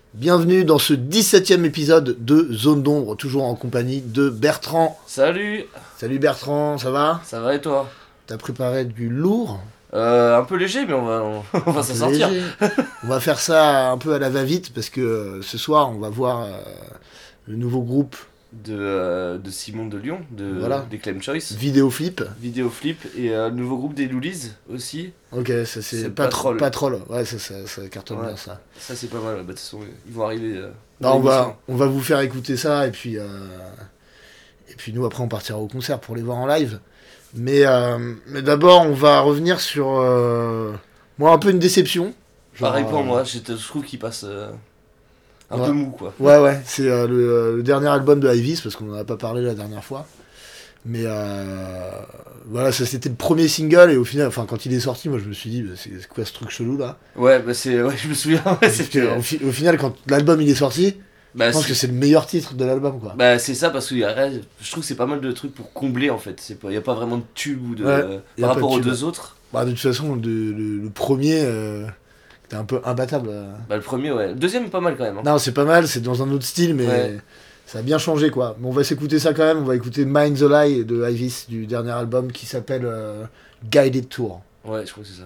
Bienvenue dans ce 17e épisode de Zone d'ombre, toujours en compagnie de Bertrand. Salut. Salut Bertrand, ça va? Ça va et toi? T'as préparé du lourd? Un peu léger, mais on va s'en sortir. On va faire ça un peu à la va-vite parce que ce soir on va voir le nouveau groupe De Simon de Lyon, Voilà. des Clem Choice. Vidéoflip. Vidéo Flip et le nouveau groupe des Loulies aussi. Ok, ça c'est C'est Patrol. Patrol. Ouais, ça cartonne Ouais. bien ça. Ça c'est pas mal, bah, de toute façon ils vont arriver. Non, dans l'émission. on va vous faire écouter ça et puis nous après on partira au concert pour les voir en live. Mais d'abord on va revenir sur moi un peu une déception. Pareil Genre, pour moi, je trouve qu'il passe un Ouais. peu mou quoi. Ouais, c'est le dernier album de Ivis, parce qu'on en a pas parlé la dernière fois. Mais voilà, ça c'était le premier single, et au final, enfin quand il est sorti, moi je me suis dit, bah, c'est quoi ce truc chelou là? Ouais, bah je me souviens, ouais, Parce c'était. que, au final, quand l'album il est sorti, Bah, je pense que c'est le meilleur titre de l'album quoi. Bah c'est ça parce que je trouve que c'est pas mal de trucs pour combler en fait. Il y a pas vraiment de tube ou de Ouais, y a par pas rapport de aux tube. deux autres. Bah, de toute façon, le premier était un peu imbattable. Bah le premier ouais. Le deuxième est pas mal quand même. Hein. Non, c'est pas mal, c'est dans un autre style, mais Ouais. ça a bien changé quoi. Mais on va s'écouter ça quand même, on va écouter Mind the Lie de Ivis du dernier album qui s'appelle Guided Tour. Ouais, je crois que c'est ça.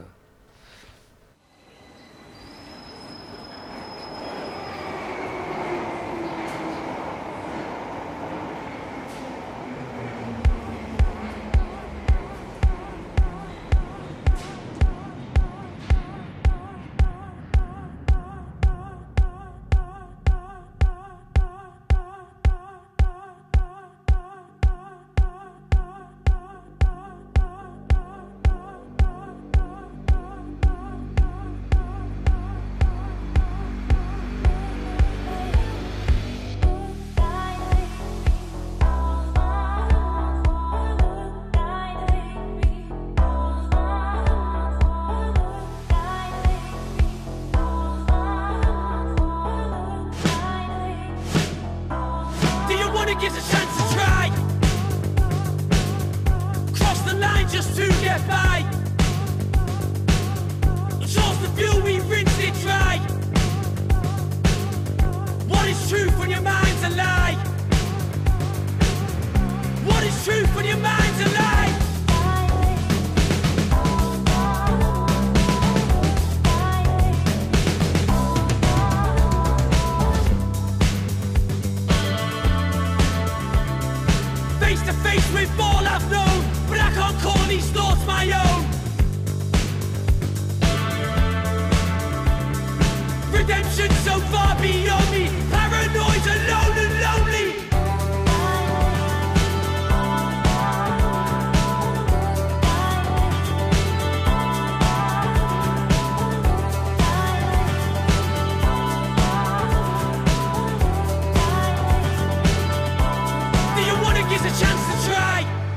Do you wanna give a chance to try? Cross the line just to get by. Source the fuel, we rinsed it dry. What is truth when your mind's a lie? What is truth when your mind's a lie? Face to face with all I've known, but I can't call these thoughts my own. Redemption so far beyond me, paranoid, alone and lonely. Do you wanna give a chance to try?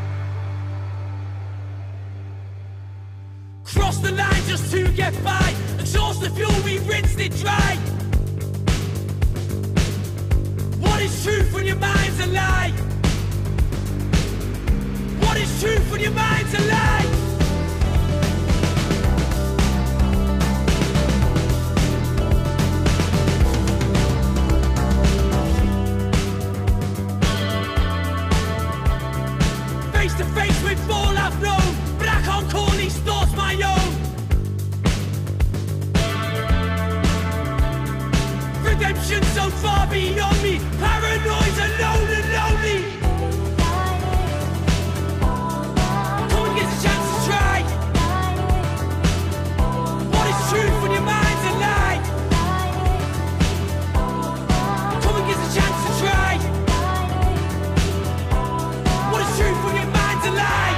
Cross the line just to get by. Exhaust the fuel, we rinsed it dry. What is truth when your mind's a lie? What is truth when your mind's a lie? Face to face with all I've known, but I can't call these thoughts my own. Redemption so far beyond me, paranoid, alone and lonely. Come and get a chance to try. What is truth when your mind's a lie? Come and get a chance to try. What is truth when your mind's a lie?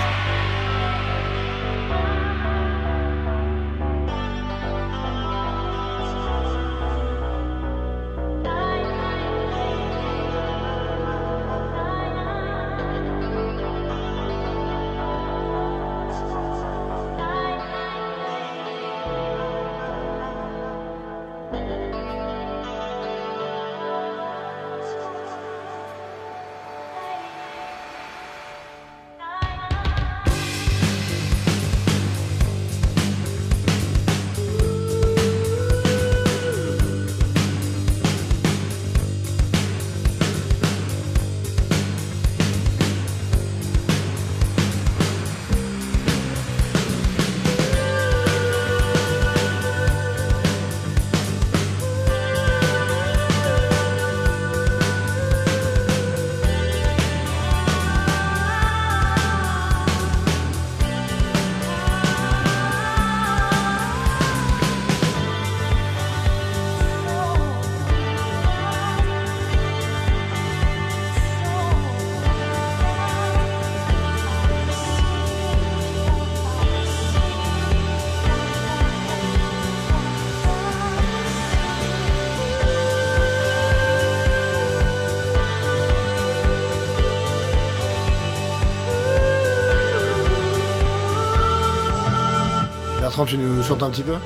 Bertrand, tu nous chantes un petit peu?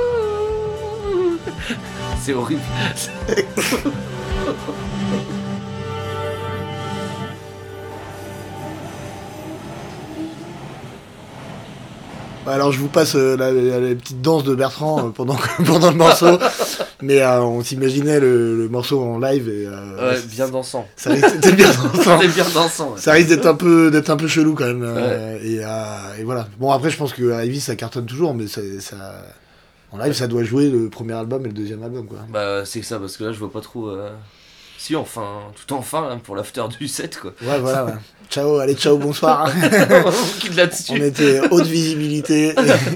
C'est horrible. Alors je vous passe la petite danse de Bertrand pendant le morceau, mais on s'imaginait le morceau en live et Ouais, bien dansant. ça risque d'être bien dansant. C'est bien dansant. Ouais. Ça risque d'être un peu chelou quand même. Ouais. Et voilà. Bon après je pense que Ivy ça cartonne toujours, mais ça en live ça doit jouer le premier album et le deuxième album quoi. Bah, c'est que ça, parce que là, je vois pas trop. Si, enfin, tout enfin, là, pour l'after du set, quoi. Ouais voilà. Ouais. Ciao, allez ciao, bonsoir. On quitte là-dessus. On était haute visibilité.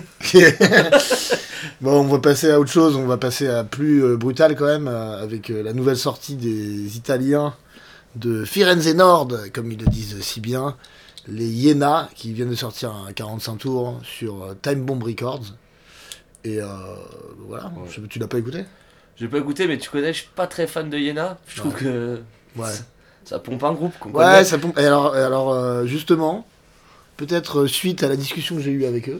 Bon, on va passer à autre chose, on va passer à plus brutal quand même, avec la nouvelle sortie des Italiens de Firenze Nord, comme ils le disent si bien, les Iéna, qui viennent de sortir un 45 tours sur Time Bomb Records. Et voilà, Ouais. tu l'as pas écouté? J'ai pas écouté, mais tu connais, je suis pas très fan de Yéna. Je trouve que Ouais. ça pompe un groupe qu'on Ouais, connaît. ça pompe. Et alors justement, peut-être suite à la discussion que j'ai eue avec eux,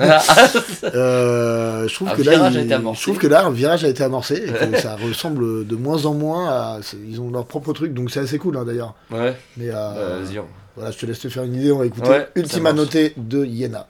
je trouve Un que là, virage a été amorcé. je trouve que là, un virage a été amorcé et que ça ressemble de moins en moins à. Ils ont leur propre truc, donc c'est assez cool hein, d'ailleurs. Ouais, Mais vas-y. voilà, je te laisse te faire une idée. On va écouter Ouais, ça Ultima marche. Note de Iéna.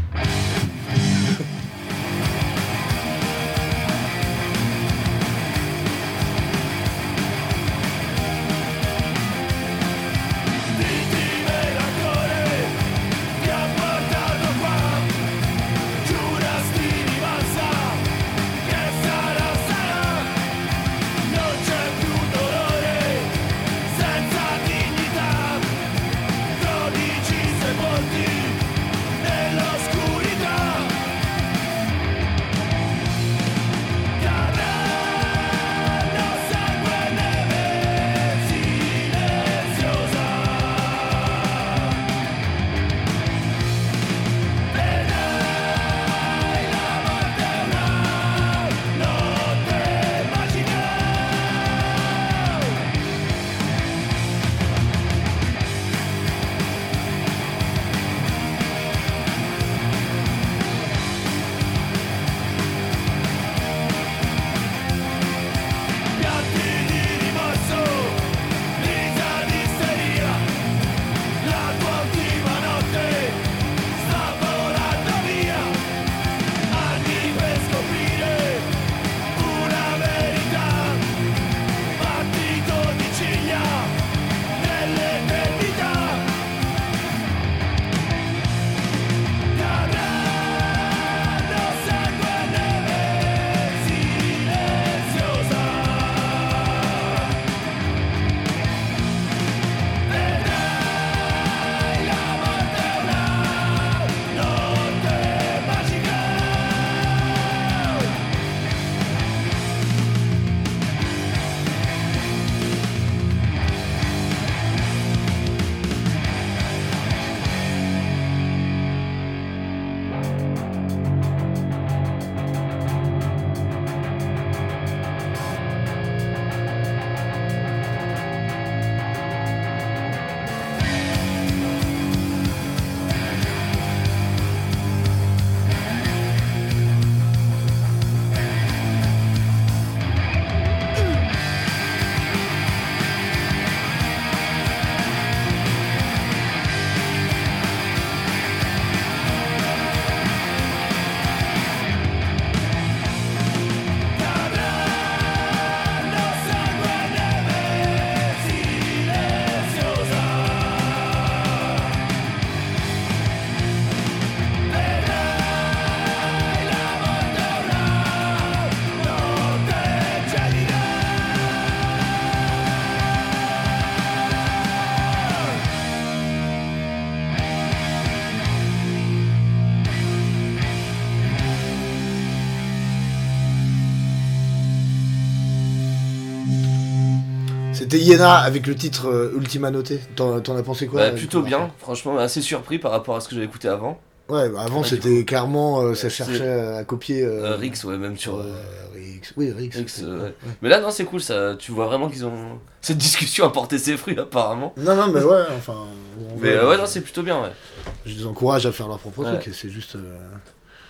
C'était Iéna avec le titre Ultima Note. T'en as pensé quoi? Bah, plutôt bien, franchement, assez surpris par rapport à ce que j'avais écouté avant. Ouais, bah avant Ouais, c'était du clairement, ça c'est- cherchait à copier. Rix, ouais, même sur. Rix. Oui, Rix. Rix, ouais. Mais là, non, c'est cool, ça. Tu vois vraiment qu'ils ont. Cette discussion a porté ses fruits, apparemment. Non, mais ouais, enfin. Mais ouais, non, c'est plutôt bien, ouais. Je les encourage à faire leur propre Ouais. truc et c'est juste.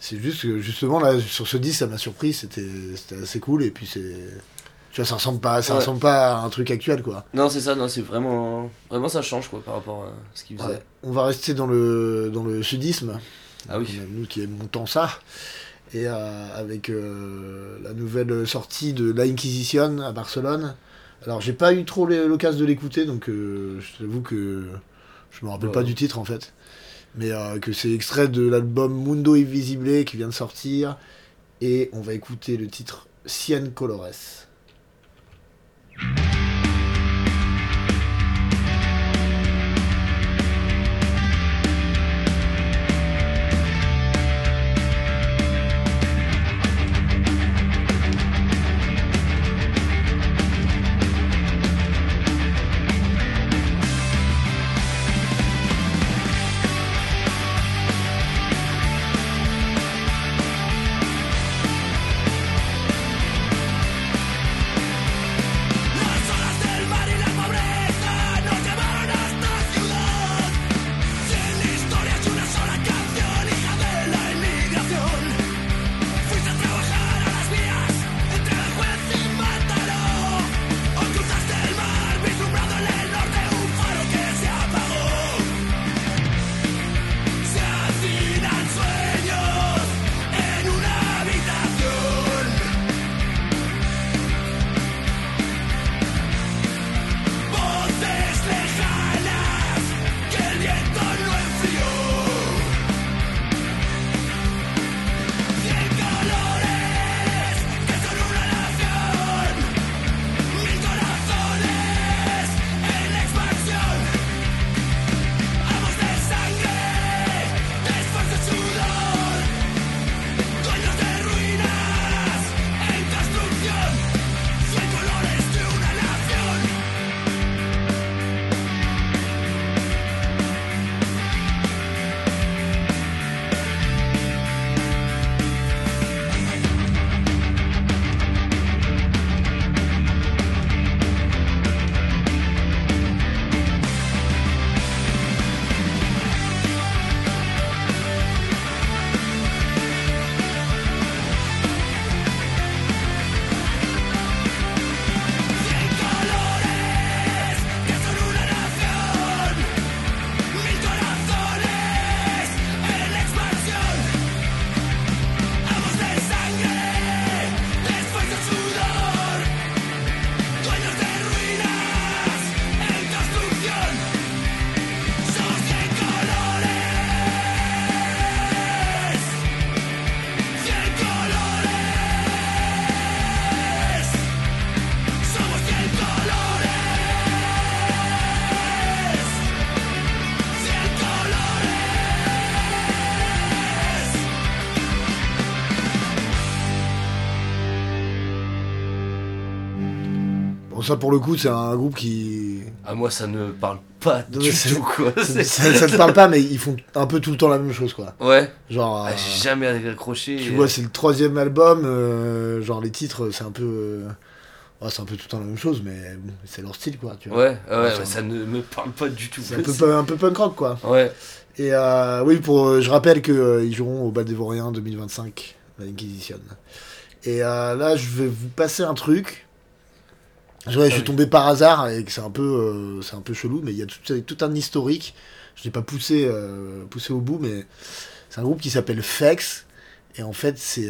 C'est juste que justement là sur ce disque ça m'a surpris, c'était assez cool et puis c'est, tu vois, ça ressemble pas à un truc actuel quoi. Non, c'est ça, non, c'est vraiment ça change quoi par rapport à ce qu'ils faisaient. Ouais. On va rester dans le sudisme. Ah oui. Nous qui aimons tant ça. Et avec la nouvelle sortie de La Inquisition à Barcelone. Alors j'ai pas eu trop l'occasion de l'écouter, donc je t'avoue que je me rappelle pas du titre en fait. Mais que c'est extrait de l'album Mundo Invisible qui vient de sortir. Et on va écouter le titre Cien Colores. Ça pour le coup c'est un groupe qui... Ah moi ça ne parle pas Non, du mais tout quoi. ça te parle pas mais ils font un peu tout le temps la même chose quoi. Ouais. Genre... J'ai jamais accroché. Tu vois c'est le 3e album, genre les titres c'est un peu... ouais, c'est un peu tout le temps la même chose mais bon, c'est leur style quoi. Tu vois. Ouais, ça ne me parle pas du tout. C'est un peu punk rock quoi. Ouais. Et oui, je rappelle qu'ils joueront au Bal des Vauriens 2025, la Inquisition. Et là je vais vous passer un truc. Je suis tombé par hasard et que c'est un peu chelou, mais il y a tout un historique. Je l'ai pas poussé au bout, mais c'est un groupe qui s'appelle Fex. Et en fait, c'est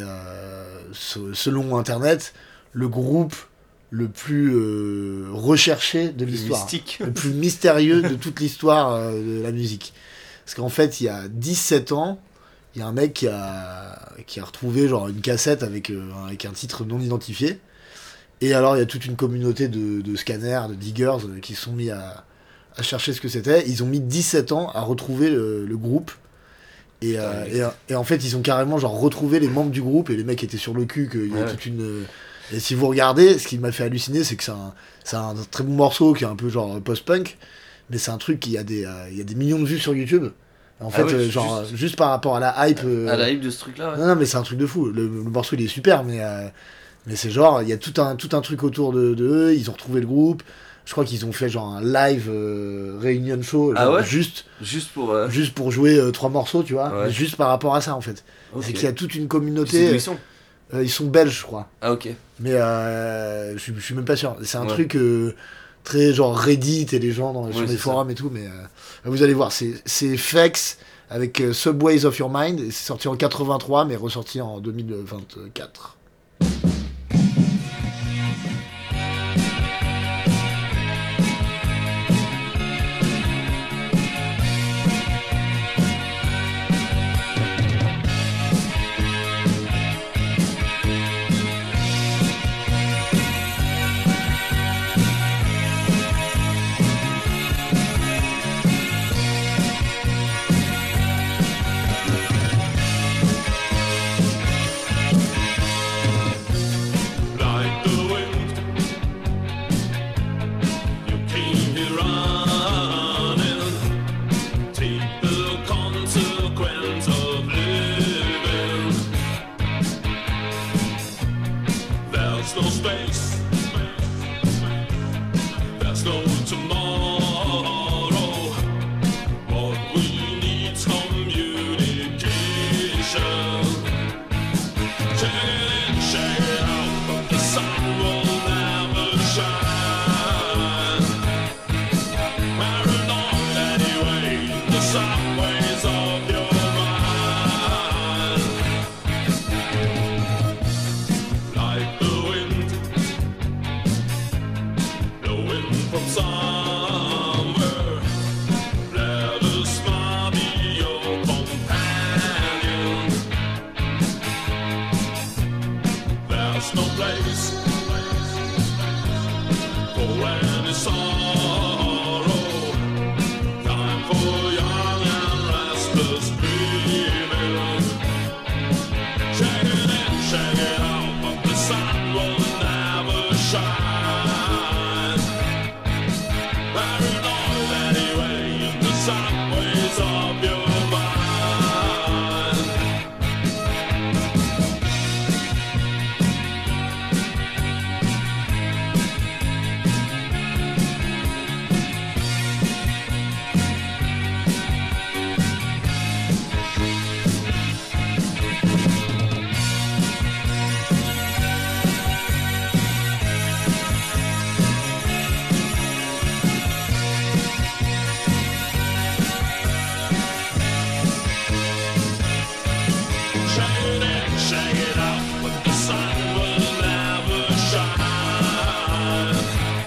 selon Internet le groupe le plus recherché de l'histoire, mystique. le plus mystérieux de toute l'histoire de la musique. Parce qu'en fait, il y a 17 ans, il y a un mec qui a retrouvé genre une cassette avec un titre non identifié. Et alors, il y a toute une communauté de scanners, de diggers qui se sont mis à chercher ce que c'était. Ils ont mis 17 ans à retrouver le groupe. Et en fait, ils ont carrément genre retrouvé les membres du groupe. Et les mecs étaient sur le cul. Qu'il y a toute une... Et si vous regardez, ce qui m'a fait halluciner, c'est que c'est un très bon morceau qui est un peu genre post-punk. Mais c'est un truc qui a des millions de vues sur YouTube. En fait, juste par rapport à la hype... à la hype de ce truc-là, ouais. Non, mais c'est un truc de fou. Le morceau, il est super, mais c'est genre, il y a tout un truc autour de eux, ils ont retrouvé le groupe, Je crois qu'ils ont fait genre un live réunion show, Ah genre ouais juste pour... pour jouer 3 morceaux, tu vois, Ouais. mais juste par rapport à ça en fait. Ok. C'est qu'il y a toute une C'est communauté. d'où ils sont Ils sont belges, je crois. Ah ok. Mais je suis même pas sûr. C'est un Ouais. truc très genre Reddit et les gens sur Ouais, les c'est forums et tout. Mais vous allez voir, c'est FX avec Subways of Your Mind. Et c'est sorti en 83, mais ressorti en 2024. Like the wind, you came here running. Take the consequence of living. There's no space, there's no tomorrow. What we need's communication. Shake it out, but the sun will never shine. Paranoid anyway, the subways of your mind. Like the wind, blowing from somewhere. Let a smile be your companion. There's no place for any sorrow. Time for young and restless dreaming. Shake it in, shake it out, but the sun will never shine. Paranoid anyway in the subways of your mind. Shake it in, shake it out, but the sun will never shine.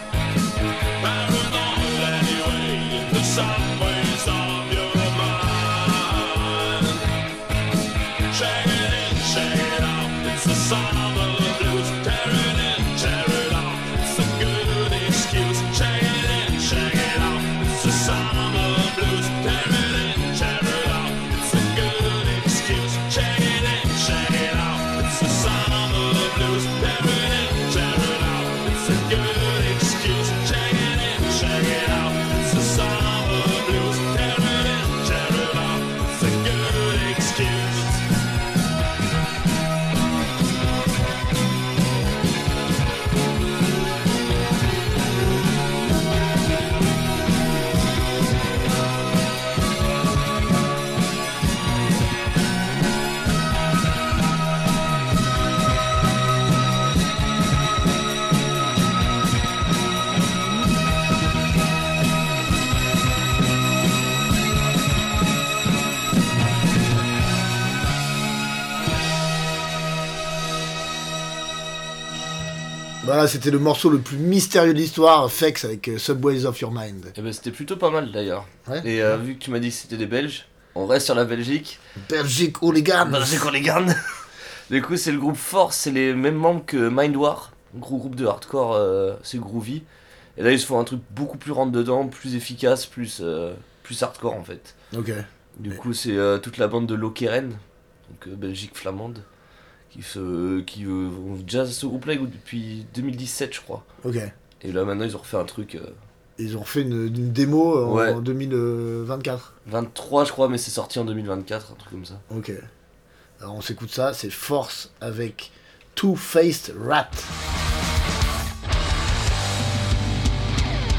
Paranoid anyway in the subways of your mind. Shake it in, shake it out, it's the summer blues. Tear it in, tear it out, it's a good excuse. Shake it in, shake it out, it's the summer blues. Tear it in, tear it out, it's a good excuse. Shake it in, shake it out, it's the summer blues. Tear it in, tear it out, it's a good excuse. Shake it in, shake it out, it's the summer blues. Tear it in, tear it out, it's a good excuse. Voilà, c'était le morceau le plus mystérieux de l'histoire, FX avec Subways of Your Mind. Et ben c'était plutôt pas mal d'ailleurs. Ouais. Et vu que tu m'as dit que c'était des Belges, on reste sur la Belgique. Belgique Hooligan. Belgique on les garde. Du coup c'est le groupe Force, c'est les mêmes membres que Mindwar, gros groupe de hardcore, c'est groovy. Et là ils se font un truc beaucoup plus rentre dedans, plus efficace, plus hardcore en fait. Ok. Du coup c'est toute la bande de Lokeren, donc Belgique flamande, qui ont déjà ce groupe-là depuis 2017 je crois. Ok. Et là maintenant ils ont refait un truc Ils ont fait une démo Ouais. en 2024. 23 je crois, mais c'est sorti en 2024, un truc comme ça. Ok. Alors on s'écoute ça, c'est Force avec Two-Faced Rat.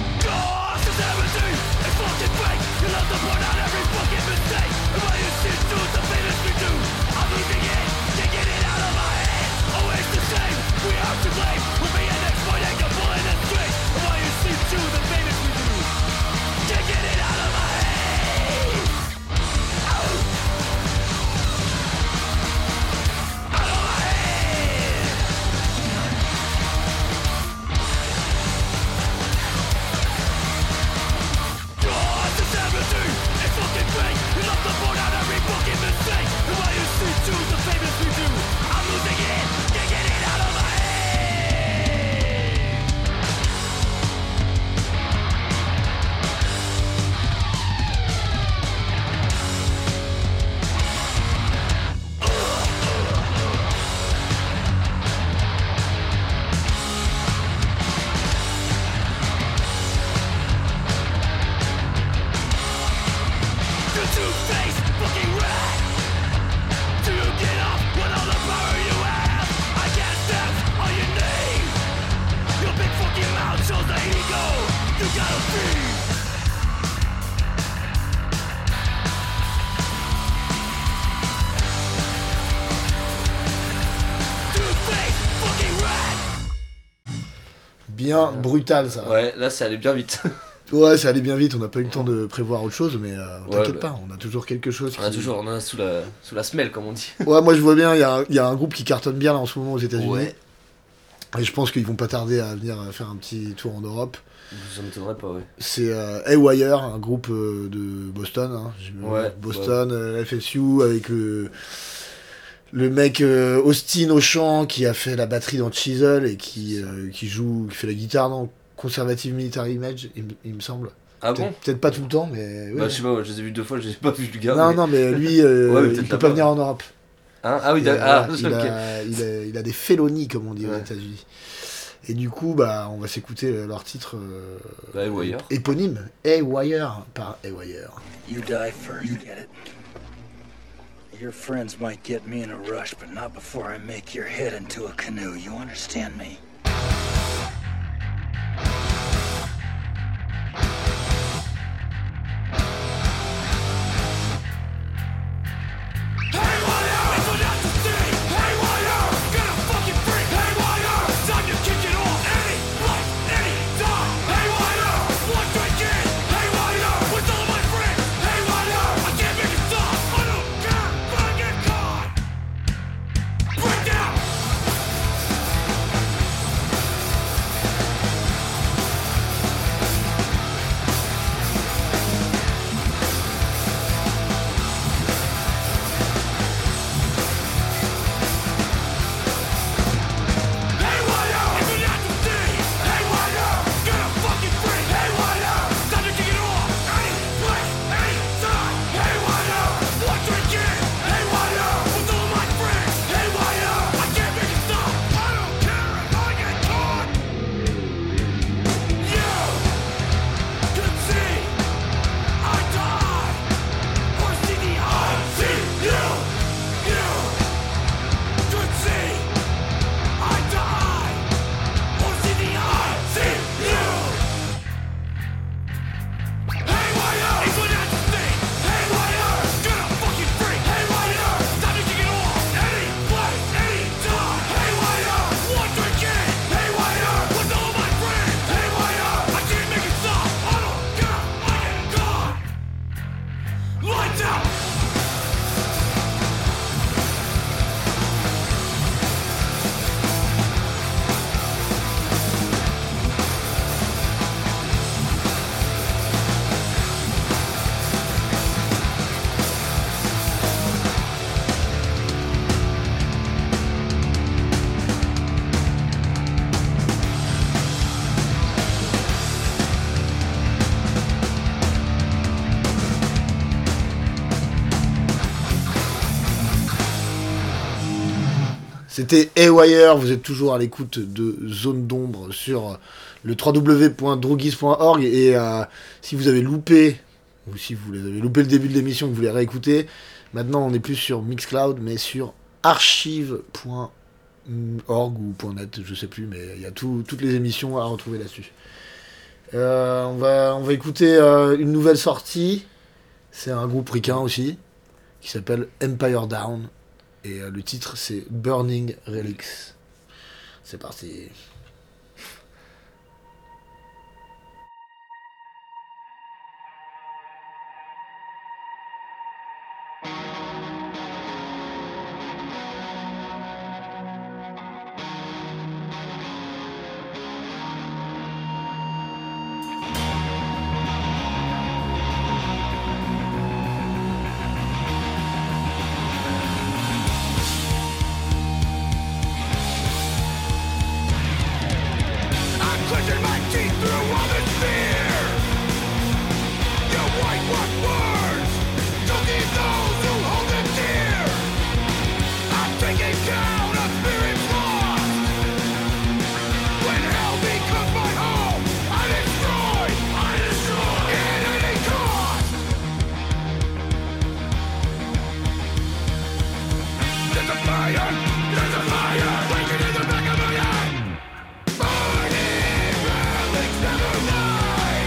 Bien brutal ça. Ouais, là ça allait bien vite. Ouais, ça allait bien vite, on n'a pas eu le temps de prévoir autre chose, mais t'inquiète bah. pas, on a toujours quelque chose. On a sous la semelle, comme on dit. Ouais, moi je vois bien, il y a un groupe qui cartonne bien là en ce moment aux États-Unis. Ouais. Et je pense qu'ils vont pas tarder à venir faire un petit tour en Europe. Ça m'étonnerait pas, ouais. C'est Haywire, un groupe de Boston. Hein, Ouais, Boston, FSU, avec le mec Austin au chant qui a fait la batterie dans Chisel et qui fait la guitare dans Conservative Military Image, il me semble. Ah bon? Peut-être pas tout le temps, mais. Ouais. Bah, je sais pas, ouais, je les ai vus 2 fois, je les ai pas vus le gars. Non, mais lui, mais il peut-être peut pas là-bas. venir en Europe. Hein, ah oui, Il a des félonies, comme on dit aux Ouais. États-Unis. Et du coup, bah, on va s'écouter leur titre Bah, Haywire. éponyme, Haywire, par Haywire. You die first. You get it? Your friends might get me in a rush, but not before I make your head into a canoe. You understand me? C'était Haywire, vous êtes toujours à l'écoute de Zone d'ombre sur le www.drougis.org et si vous avez loupé, ou si vous avez loupé le début de l'émission que vous voulez réécouter, maintenant on n'est plus sur Mixcloud mais sur archive.org ou .net, je sais plus, mais il y a toutes les émissions à retrouver là-dessus. On va écouter une nouvelle sortie, c'est un groupe ricain aussi, qui s'appelle Empire Down. Et le titre c'est Burning Relics. C'est parti. Burning relics never die.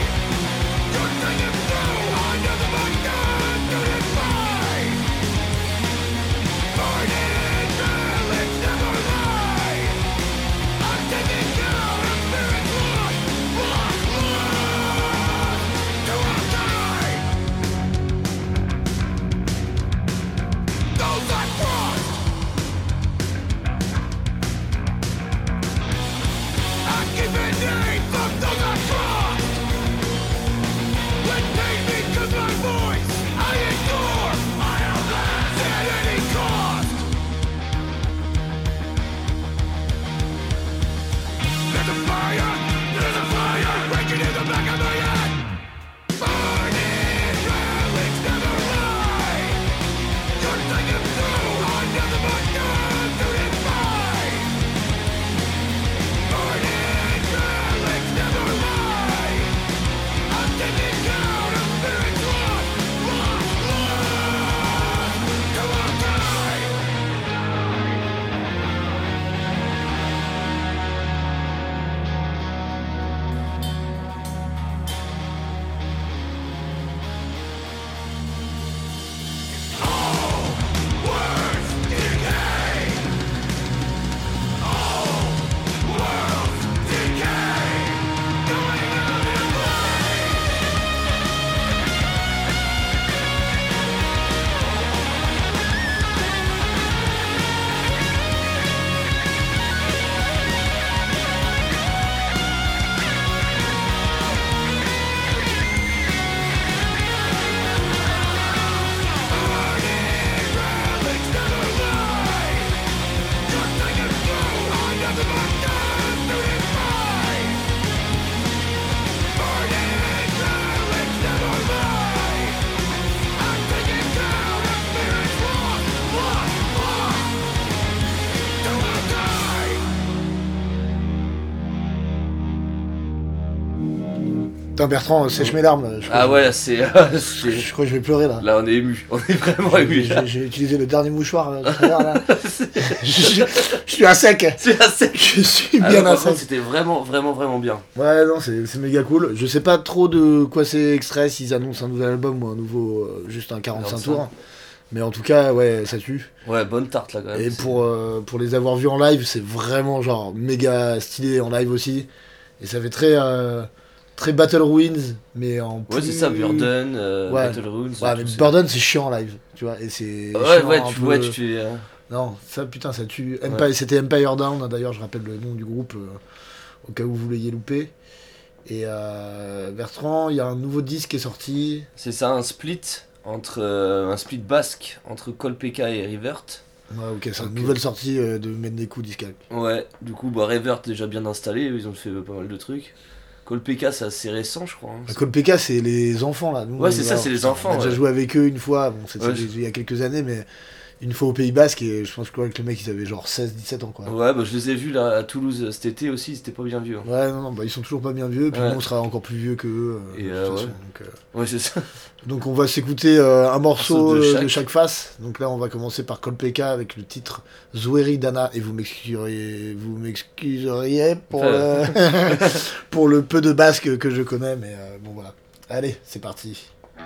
Putain, Bertrand, sèche mes larmes. Je crois, Ah ouais, c'est. je crois que je vais pleurer là. Là, on est ému. On est vraiment ému. J'ai utilisé le dernier mouchoir tout à l'heure, là. Je suis à sec. C'est assez. Je suis Ah bien non, à par contre, sec. c'était vraiment bien. Ouais, non, c'est méga cool. Je sais pas trop de quoi c'est extrait, s'ils annoncent un nouvel album ou un nouveau, juste un 45 45. tours. Mais en tout cas, ouais, ça tue. Ouais, bonne tarte là quand même. Et C'est- pour les avoir vus en live, c'est vraiment genre méga stylé en live aussi. Et ça fait très Battle Ruins, mais en plus... Ouais, c'est ça, Burden, Ouais. Battle Runes. Ouais, tout, mais c'est- Burden c'est chiant en live, tu vois. Et c'est Ouais, chiant ouais, un tu peu- ouais, tu fais. Non, ça putain, ça tue. Empire, c'était Empire Down, hein, d'ailleurs, je rappelle le nom du groupe, au cas où vous l'ayez loupé. Et Bertrand, il y a un nouveau disque qui est sorti. C'est ça, un split un split basque entre Kolpeka et Revert. Ouais, ok, c'est une Ok. nouvelle sortie de Medneku Discal. Ouais, du coup, bah, Revert déjà bien installé, ils ont fait pas mal de trucs. Kolpeka, c'est assez récent, je crois. Hein. Kolpeka, c'est les enfants là. Nous, Ouais, c'est ça, c'est les enfants, On a déjà ouais. joué avec eux une fois, bon, c'était Ouais, il y a quelques années, mais une fois au Pays Basque, et je pense que les mecs ils avaient genre 16-17 ans quoi. Ouais, bah je les ai vus là à Toulouse cet été aussi, ils étaient pas bien vieux. Hein. Ouais, non, bah ils sont toujours pas bien vieux, puis Ouais. nous on sera encore plus vieux que eux. Et, de toute ouais. façon, Ouais, c'est ça. donc on va s'écouter un morceau de de chaque. chaque face. Donc là on va commencer par Kolpeka avec le titre Zoueri Dana, et vous m'excuseriez pour, pour le peu de basque que je connais, mais bon voilà. Allez, c'est parti.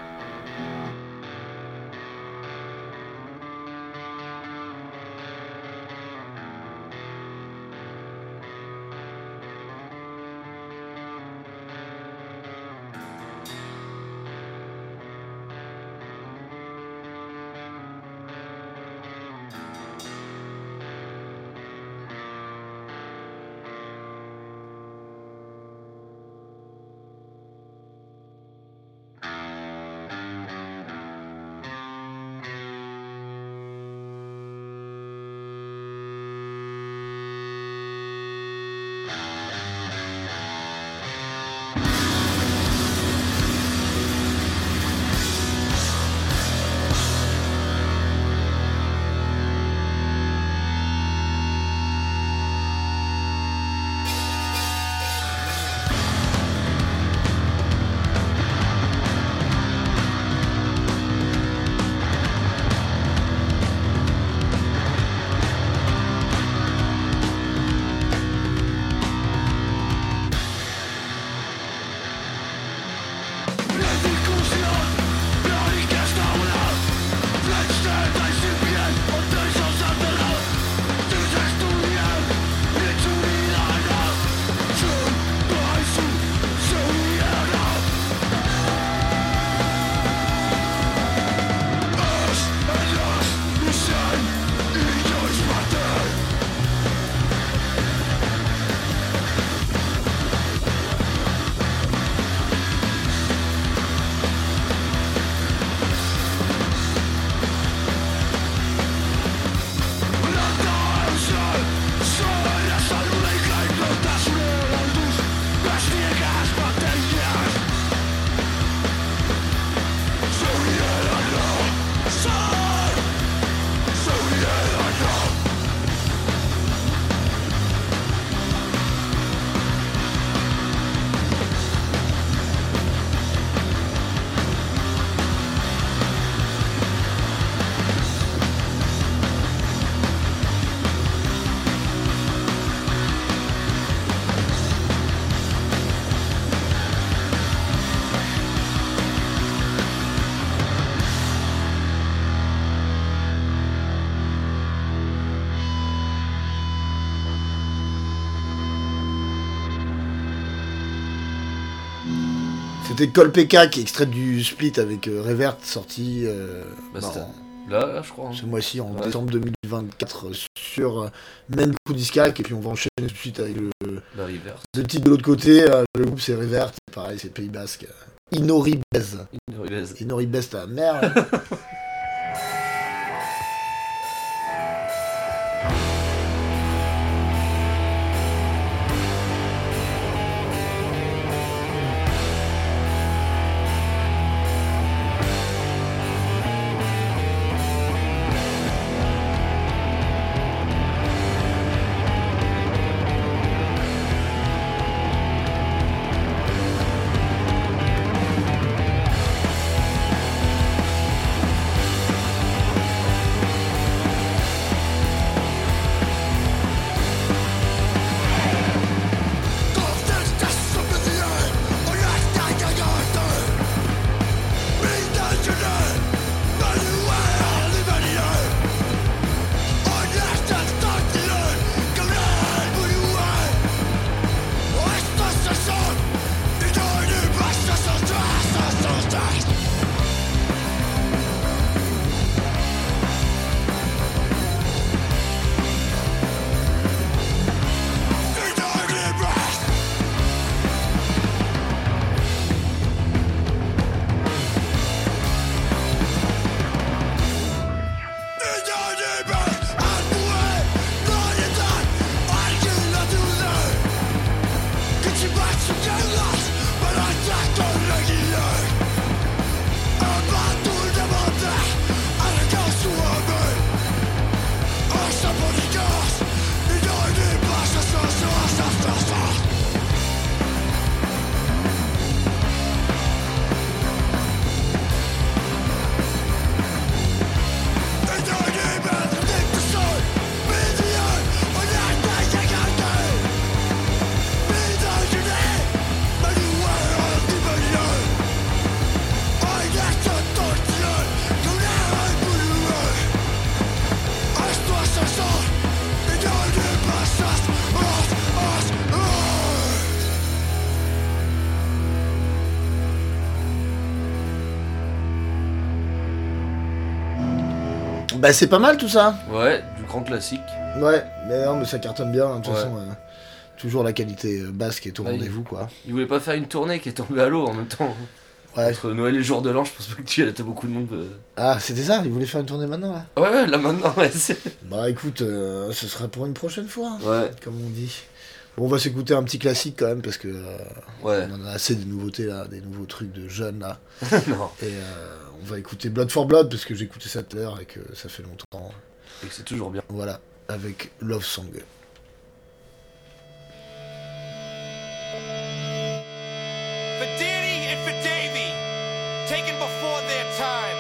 C'était Kolpeka qui est extrait du split avec Revert sorti Bah, bah, c'était- en- Là, je crois. Hein. ce mois-ci en Ouais. décembre 2024 sur Menku Discac, et puis on va enchaîner tout de suite avec La Revert. le titre de l'autre côté. Le groupe c'est Revert, pareil c'est Pays Basque. Inoribez. Inoribez ta mère. Bah c'est pas mal tout ça. Ouais, du grand classique. Ouais, mais non, mais ça cartonne bien, hein, de toute Ouais. façon. Toujours la qualité basse qui est au Ouais, rendez-vous, quoi. Il voulait pas faire une tournée qui est tombée à l'eau en même temps. Ouais. Entre Noël et le jour de l'an, je pense pas que tu y beaucoup de monde. Ah, c'était ça, ils voulaient faire une tournée maintenant, là. Ouais, là maintenant, ouais, c'est. Bah écoute, ce sera pour une prochaine fois, Ouais, comme on dit. Bon, on va s'écouter un petit classique quand même, parce que ouais. on en a assez des nouveautés, là, des nouveaux trucs de jeunes, là. Non, Et on va écouter Blood for Blood, parce que j'ai écouté ça tout à l'heure et que ça fait longtemps. et que c'est toujours bien. Voilà, avec Love Song. For Danny and for Davy, taken before their time.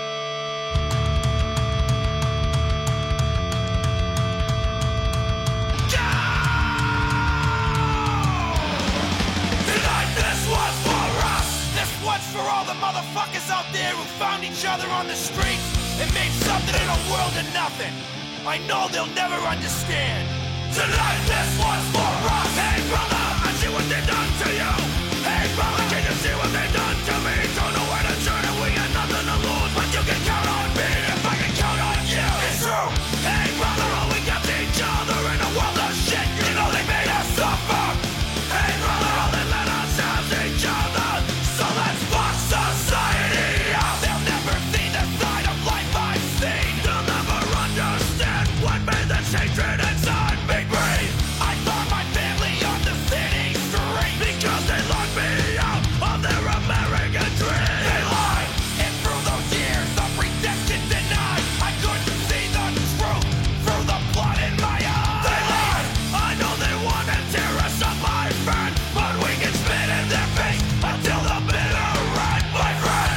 Tonight this one's for us. This one's for all the motherfuckers out there who found each other on the streets and made something in a world of nothing. I know they'll never understand. Tonight this one's for us. Hey brother, I see what they've done to you. Hey brother, can you see what they've done to me? Don't know where to turn and we got nothing to lose, but you can count on me if I can count on you. It's true. Hey brother, all we got's each other in a world of shit. You know they made us suffer. Hey brother, all they let us have is each other. So let's fuck society up. They'll never see the side of life I've seen. They'll never understand what made this hatred inside me breathe. I thought my family on the city street because they locked me out of their American dream. They lied, and through those years of redemption denied, I couldn't see the truth through the blood in my eyes. They lied, I know they want to tear us up, my friend, but we can spit in their face until the bitter end, my friend.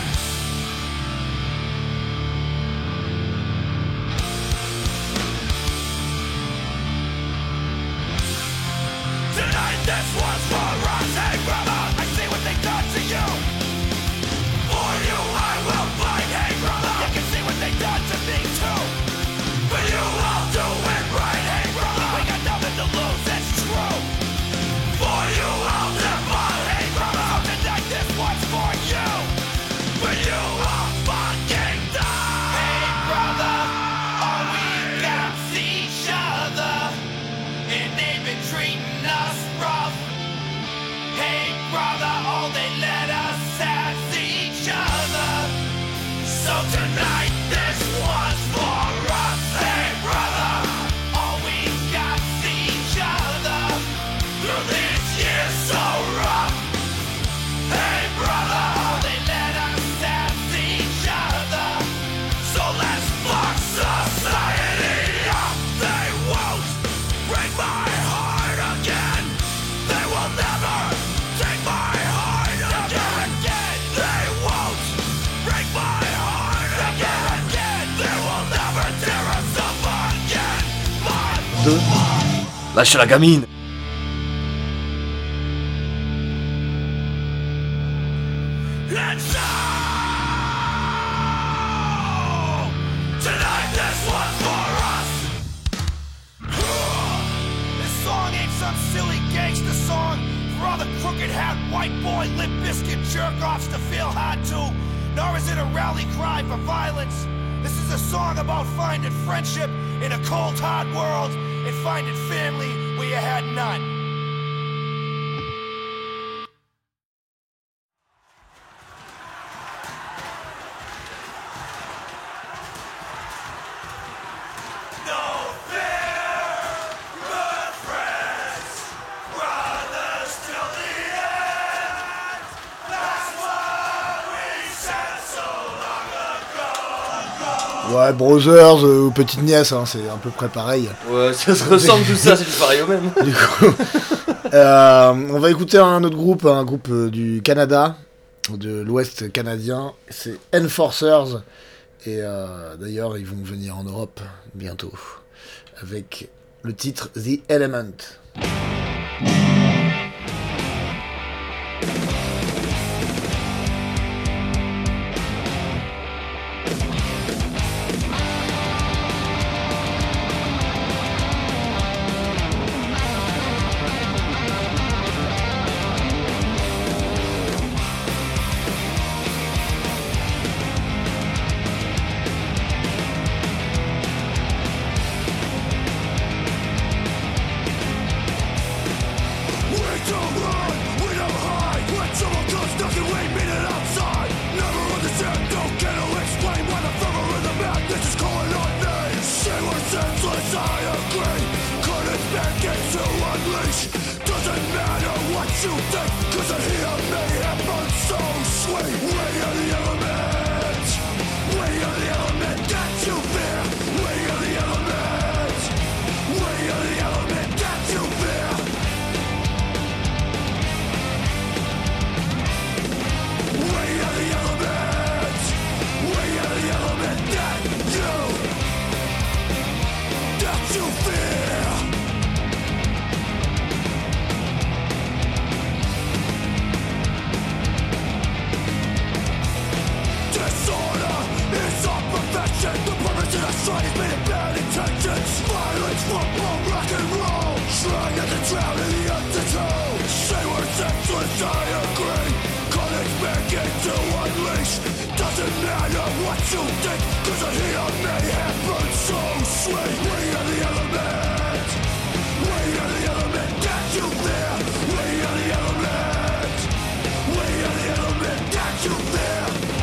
Tonight this one's for us. Hey brother, I see what they done to you. For you I will fight. Hey brother, you can see what they done to me too. For you I'll do it right. Hey brother, we got nothing to lose, it's true. For you I'll live on. Hey brother, so tonight this one's for you. For you I'll fucking die. Hey brother, all we got's each other. And they've been treating us rough. Hey brother, all they let us have is each other. So tonight this one's for us. Hey brother, all we got's each other. Through these years so rough. Hey brother, all they let us have is each other. So let's fuck society up. They won't break my heart again. They will never take my heart again. They won't break my heart again. They will never tear us up again. My Lâche la gamine! Let's go! Tonight this one's for us. This song ain't some silly gangster song for all the crooked hat white boy lip biscuit jerk-offs to feel hot to. Nor is it a rally cry for violence. This is a song about finding friendship in a cold, hard world and finding family where you had none. No fear, good friends, brothers till the end. That's what we said so long ago. Ouais, Brothers ou Petite Nièce, hein, c'est à peu près pareil. Ouais, ça se ressemble tout ça, c'est du pareil au même. Du coup, on va écouter un autre groupe, un groupe du Canada, de l'Ouest canadien, c'est Enforcers. Et d'ailleurs, ils vont venir en Europe bientôt avec le titre The Element. you think? 'Cause I hear mayhem burn so sweet. We are the elements. We are the element that you fear. We are the elements. We are the element that you fear. We are the elements. We are the element that you fear. Disorder is our perfection. The purpose of the strike is made of bad intentions. Violence, football, rock and roll. Trying to drown in the undertow. Say we're senseless, I agree. Carnage begin to unleash. Doesn't matter what you think, 'cause I hear mayhem burn so sweet. We are the element. We are the element that you fear. We are the element. We are the element that you fear.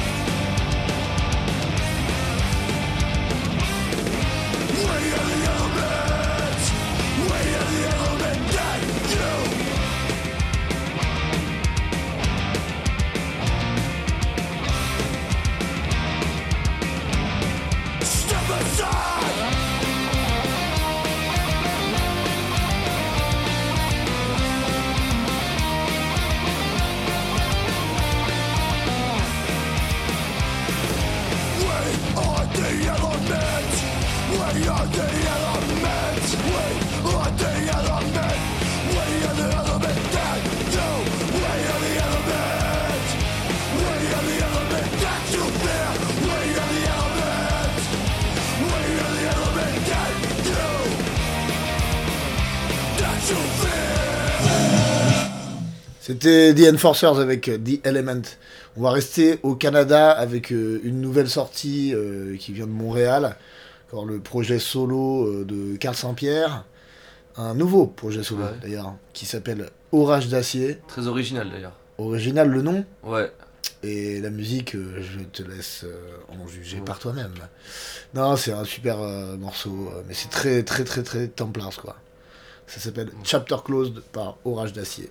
We are the element. We are the element that you. Step aside. We are the element. We are the element. We are the element. We are the element that you. We are the element. We are the element that you fear. We are the element. We are the element that you fear. C'était The Enforcers avec The Element. On va rester au Canada avec une nouvelle sortie qui vient de Montréal. Encore le projet solo de Carl Saint-Pierre. Un nouveau projet solo Ouais. d'ailleurs, qui s'appelle Orage d'acier. Très original d'ailleurs. Original le nom, Ouais. et la musique, je te laisse en juger Ouais. par toi-même. Non, c'est un super morceau, mais c'est très très très très Templars quoi. Ça s'appelle Chapter Closed par Orage d'acier.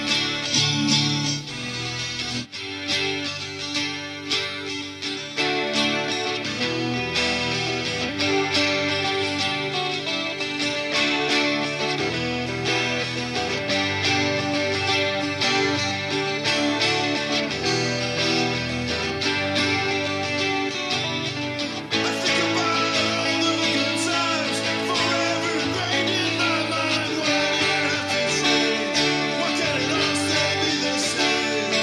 What can it all stay?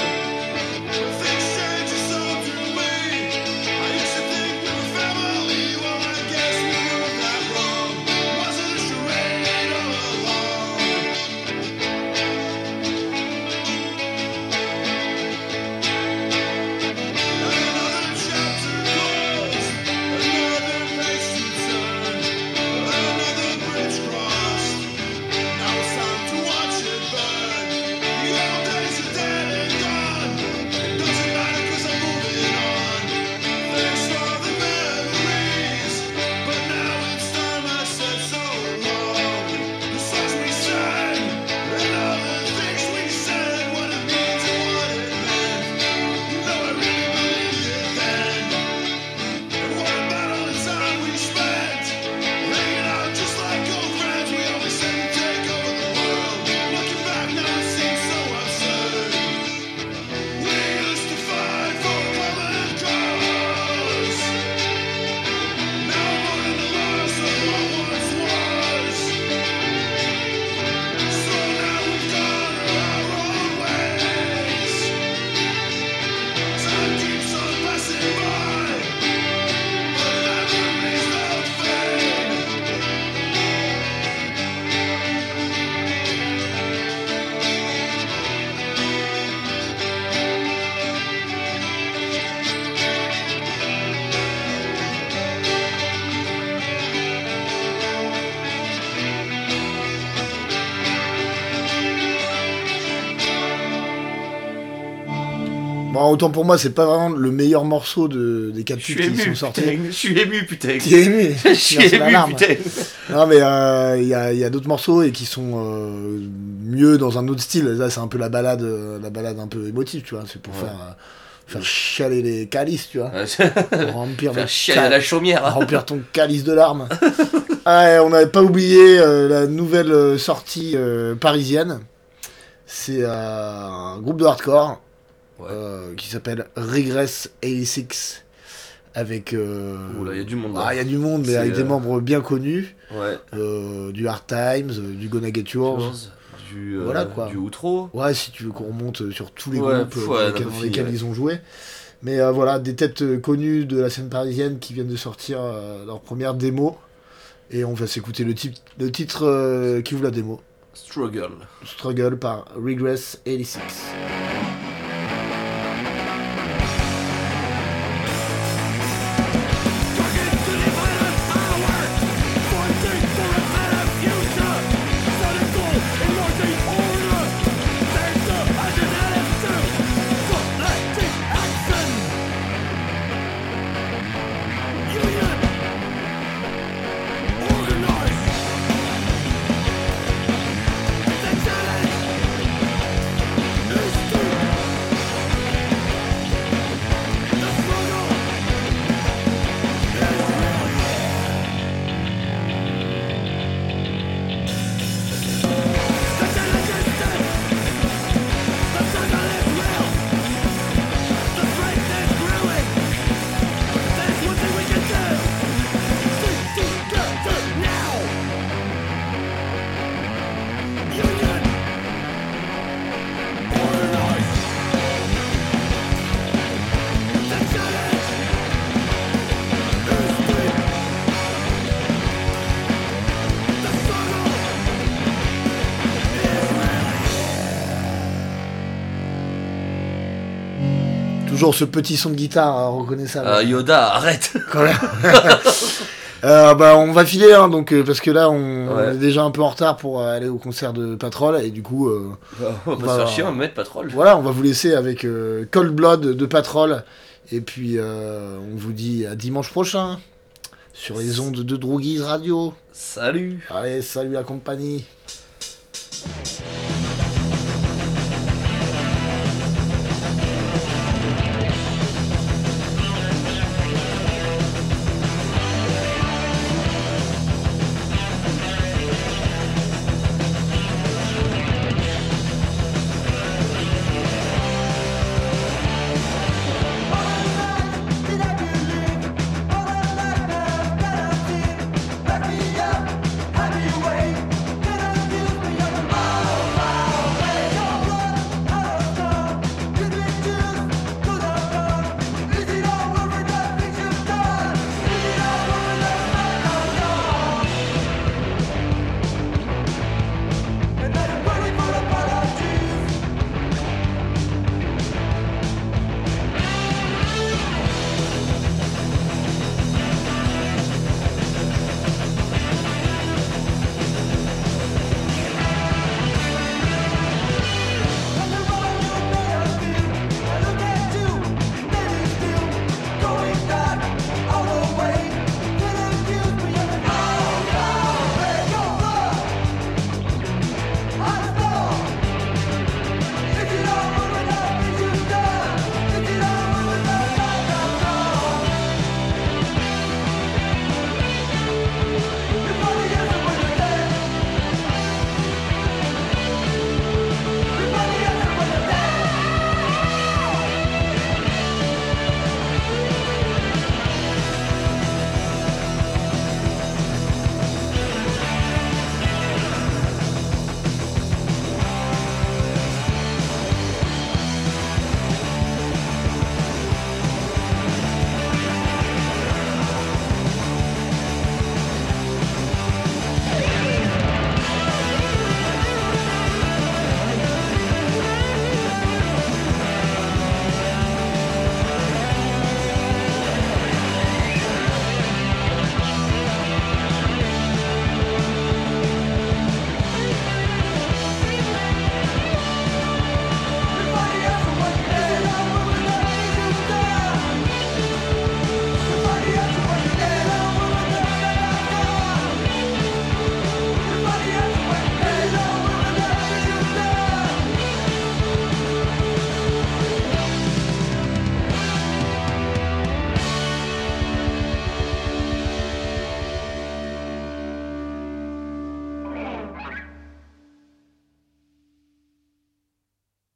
Bon, autant pour moi, c'est pas vraiment le meilleur morceau des 4 Je suis titres qui ému, sont sortis. putain. Je suis ému, putain. T'es ému. Je suis Verse ému, l'alarme. putain. Non, mais il y a d'autres morceaux et qui sont mieux dans un autre style. Là, c'est un peu la balade un peu émotive, tu vois. C'est pour faire chialer les calices, tu vois. Pour remplir Faire chialer la chaumière. remplir ton calice de larmes. On n'avait pas oublié la nouvelle sortie parisienne. C'est un groupe de hardcore qui s'appelle Regress 86 avec Oula, il y a du monde là. il y a du monde, mais C'est, avec des membres bien connus, Ouais. du Hard Times, du Gonna Get Yours. Voilà, quoi. Du outro. Ouais, si tu veux qu'on remonte sur tous les Ouais, groupes pff, dans ouais, lesquels, on a dans fini, lesquels ouais. ils ont joué. Mais voilà, des têtes connues de la scène parisienne qui viennent de sortir leur première démo. Et on va s'écouter le titre qui ouvre la démo. Struggle par Regress 86. Toujours ce petit son de guitare reconnaissable. Yoda, arrête. Quand même. On va filer, hein, donc, parce que là, on est déjà un peu en retard pour aller au concert de Patrol, et du coup... On va se faire chier, on va mettre Patrol. Voilà, on va vous laisser avec Cold Blood de Patrol, et puis on vous dit à dimanche prochain, sur les ondes de Droogies Radio. Salut. Allez, salut la compagnie.